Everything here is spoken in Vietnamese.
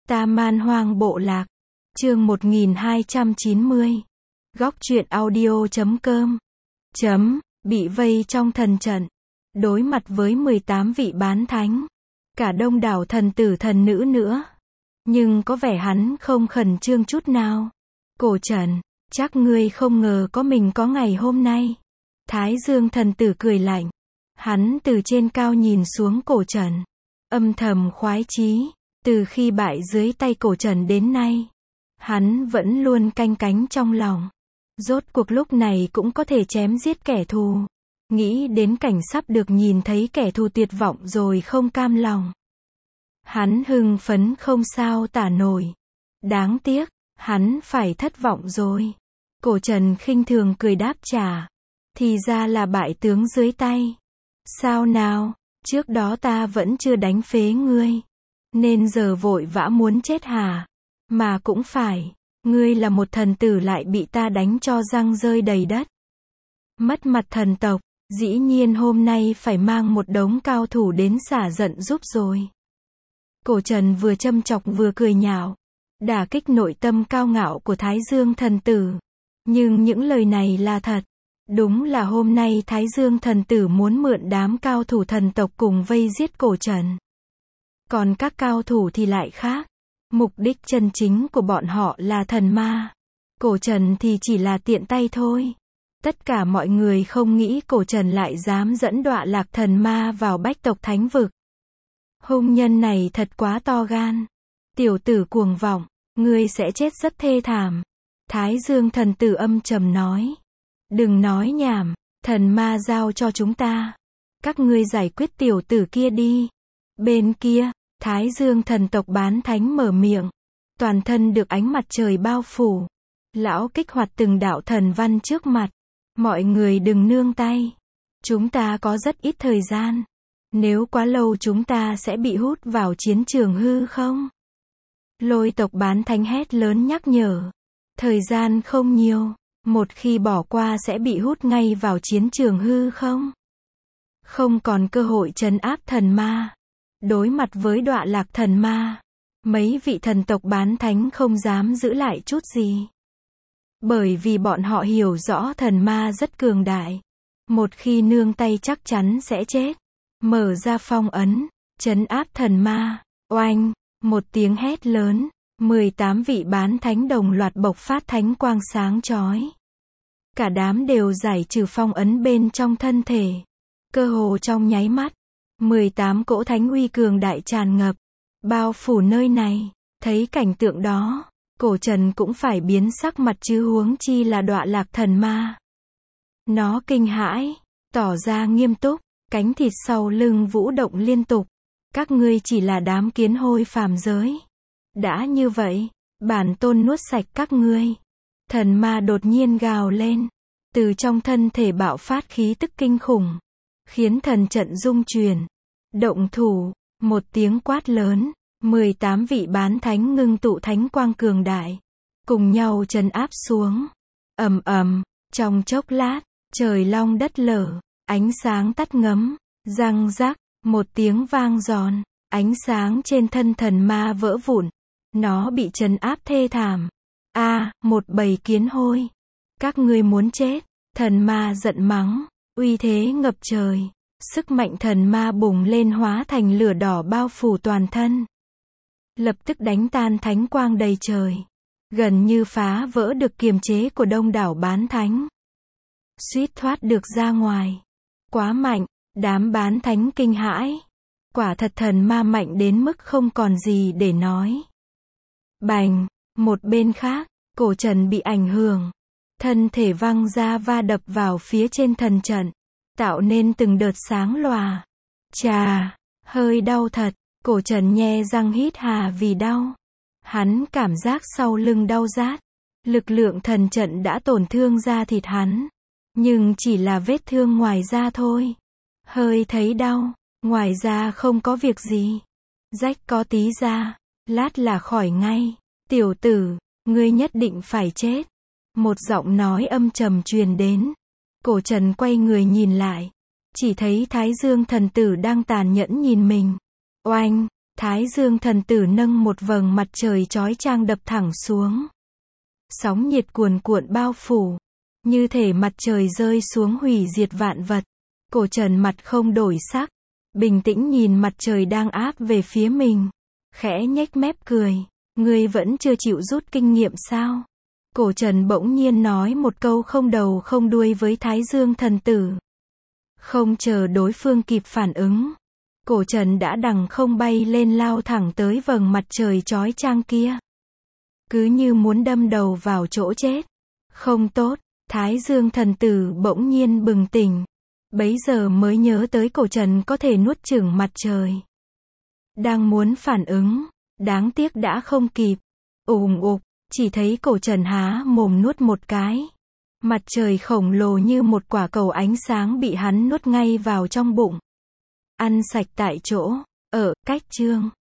Ta Man Hoang Bộ Lạc. Chương 1290. Góc truyện audio.com. Bị vây trong thần trận. Đối mặt với 18 vị bán thánh. Cả đông đảo thần tử thần nữ nữa. Nhưng có vẻ hắn không khẩn trương chút nào. Cổ Trần, chắc ngươi không ngờ có mình có ngày hôm nay. Thái Dương thần tử cười lạnh. Hắn từ trên cao nhìn xuống Cổ Trần. Âm thầm khoái chí. Từ khi bại dưới tay Cổ Trần đến nay, hắn vẫn luôn canh cánh trong lòng. Rốt cuộc lúc này cũng có thể chém giết kẻ thù. Nghĩ đến cảnh sắp được nhìn thấy kẻ thù tuyệt vọng rồi không cam lòng. Hắn hưng phấn không sao tả nổi. Đáng tiếc, hắn phải thất vọng rồi. Cổ Trần khinh thường cười đáp trả. Thì ra là bại tướng dưới tay. Sao nào, trước đó ta vẫn chưa đánh phế ngươi. Nên giờ vội vã muốn chết hả? Mà cũng phải, ngươi là một thần tử lại bị ta đánh cho răng rơi đầy đất. Mất mặt thần tộc, dĩ nhiên hôm nay phải mang một đống cao thủ đến xả giận giúp rồi. Cổ Trần vừa châm chọc vừa cười nhạo, đả kích nội tâm cao ngạo của Thái Dương thần tử. Nhưng những lời này là thật. Đúng là hôm nay Thái Dương thần tử muốn mượn đám cao thủ thần tộc cùng vây giết Cổ Trần. Còn các cao thủ thì lại khác. Mục đích chân chính của bọn họ là thần ma. Cổ Trần thì chỉ là tiện tay thôi. Tất cả mọi người không nghĩ Cổ Trần lại dám dẫn đọa lạc thần ma vào bách tộc thánh vực. Hung nhân này thật quá to gan. Tiểu tử cuồng vọng, ngươi sẽ chết rất thê thảm. Thái Dương thần tử âm trầm nói. Đừng nói nhảm, thần ma giao cho chúng ta. Các ngươi giải quyết tiểu tử kia đi. Bên kia, Thái Dương thần tộc bán thánh mở miệng. Toàn thân được ánh mặt trời bao phủ. Lão kích hoạt từng đạo thần văn trước mặt. Mọi người đừng nương tay. Chúng ta có rất ít thời gian. Nếu quá lâu chúng ta sẽ bị hút vào chiến trường hư không? Lôi tộc bán thánh hét lớn nhắc nhở. Thời gian không nhiều. Một khi bỏ qua sẽ bị hút ngay vào chiến trường hư không? Không còn cơ hội trấn áp thần ma. Đối mặt với đọa lạc thần ma, mấy vị thần tộc bán thánh không dám giữ lại chút gì. Bởi vì bọn họ hiểu rõ thần ma rất cường đại. Một khi nương tay chắc chắn sẽ chết. Mở ra phong ấn, trấn áp thần ma. Oanh, một tiếng hét lớn, 18 vị bán thánh đồng loạt bộc phát thánh quang sáng chói. Cả đám đều giải trừ phong ấn bên trong thân thể. Cơ hồ trong nháy mắt, 18 cỗ thánh uy cường đại tràn ngập, bao phủ nơi này. Thấy cảnh tượng đó, Cổ Trần cũng phải biến sắc mặt chứ huống chi là đọa lạc thần ma. Nó kinh hãi, tỏ ra nghiêm túc, cánh thịt sau lưng vũ động liên tục. Các ngươi chỉ là đám kiến hôi phàm giới. Đã như vậy, bản tôn nuốt sạch các ngươi. Thần ma đột nhiên gào lên, từ trong thân thể bạo phát khí tức kinh khủng, khiến thần trận rung chuyển. Động thủ, một tiếng quát lớn, 18 vị bán thánh ngưng tụ thánh quang cường đại, cùng nhau trấn áp xuống. Ầm ầm, trong chốc lát, trời long đất lở, ánh sáng tắt ngấm, răng rắc, một tiếng vang giòn, ánh sáng trên thân thần ma vỡ vụn. Nó bị trấn áp thê thảm. Một bầy kiến hôi. Các ngươi muốn chết. Thần ma giận mắng, uy thế ngập trời. Sức mạnh thần ma bùng lên hóa thành lửa đỏ bao phủ toàn thân. Lập tức đánh tan thánh quang đầy trời. Gần như phá vỡ được kiềm chế của đông đảo bán thánh. Suýt thoát được ra ngoài. Quá mạnh, đám bán thánh kinh hãi. Quả thật thần ma mạnh đến mức không còn gì để nói. Bành, một bên khác, Cổ Trần bị ảnh hưởng. Thân thể văng ra va đập vào phía trên thần trận. Tạo nên từng đợt sáng lòa. Chà, hơi đau thật. Cổ Trần nhe răng hít hà vì đau. Hắn cảm giác sau lưng đau rát. Lực lượng thần trận đã tổn thương da thịt hắn. Nhưng chỉ là vết thương ngoài da thôi. Hơi thấy đau. Ngoài da không có việc gì. Rách có tí da. Lát là khỏi ngay. Tiểu tử, ngươi nhất định phải chết. Một giọng nói âm trầm truyền đến. Cổ Trần quay người nhìn lại. Chỉ thấy Thái Dương thần tử đang tàn nhẫn nhìn mình. Oanh, Thái Dương thần tử nâng một vầng mặt trời chói chang đập thẳng xuống. Sóng nhiệt cuồn cuộn bao phủ, như thể mặt trời rơi xuống hủy diệt vạn vật. Cổ Trần mặt không đổi sắc, bình tĩnh nhìn mặt trời đang áp về phía mình, khẽ nhếch mép cười. Ngươi vẫn chưa chịu rút kinh nghiệm sao? Cổ Trần bỗng nhiên nói một câu không đầu không đuôi với Thái Dương thần tử. Không chờ đối phương kịp phản ứng, Cổ Trần đã đằng không bay lên lao thẳng tới vầng mặt trời chói chang kia. Cứ như muốn đâm đầu vào chỗ chết. Không tốt, Thái Dương thần tử bỗng nhiên bừng tỉnh. Bấy giờ mới nhớ tới Cổ Trần có thể nuốt chửng mặt trời. Đang muốn phản ứng, đáng tiếc đã không kịp. Ùm ụp, chỉ thấy Cổ Trần há mồm nuốt một cái. Mặt trời khổng lồ như một quả cầu ánh sáng bị hắn nuốt ngay vào trong bụng. Ăn sạch tại chỗ. Cách chương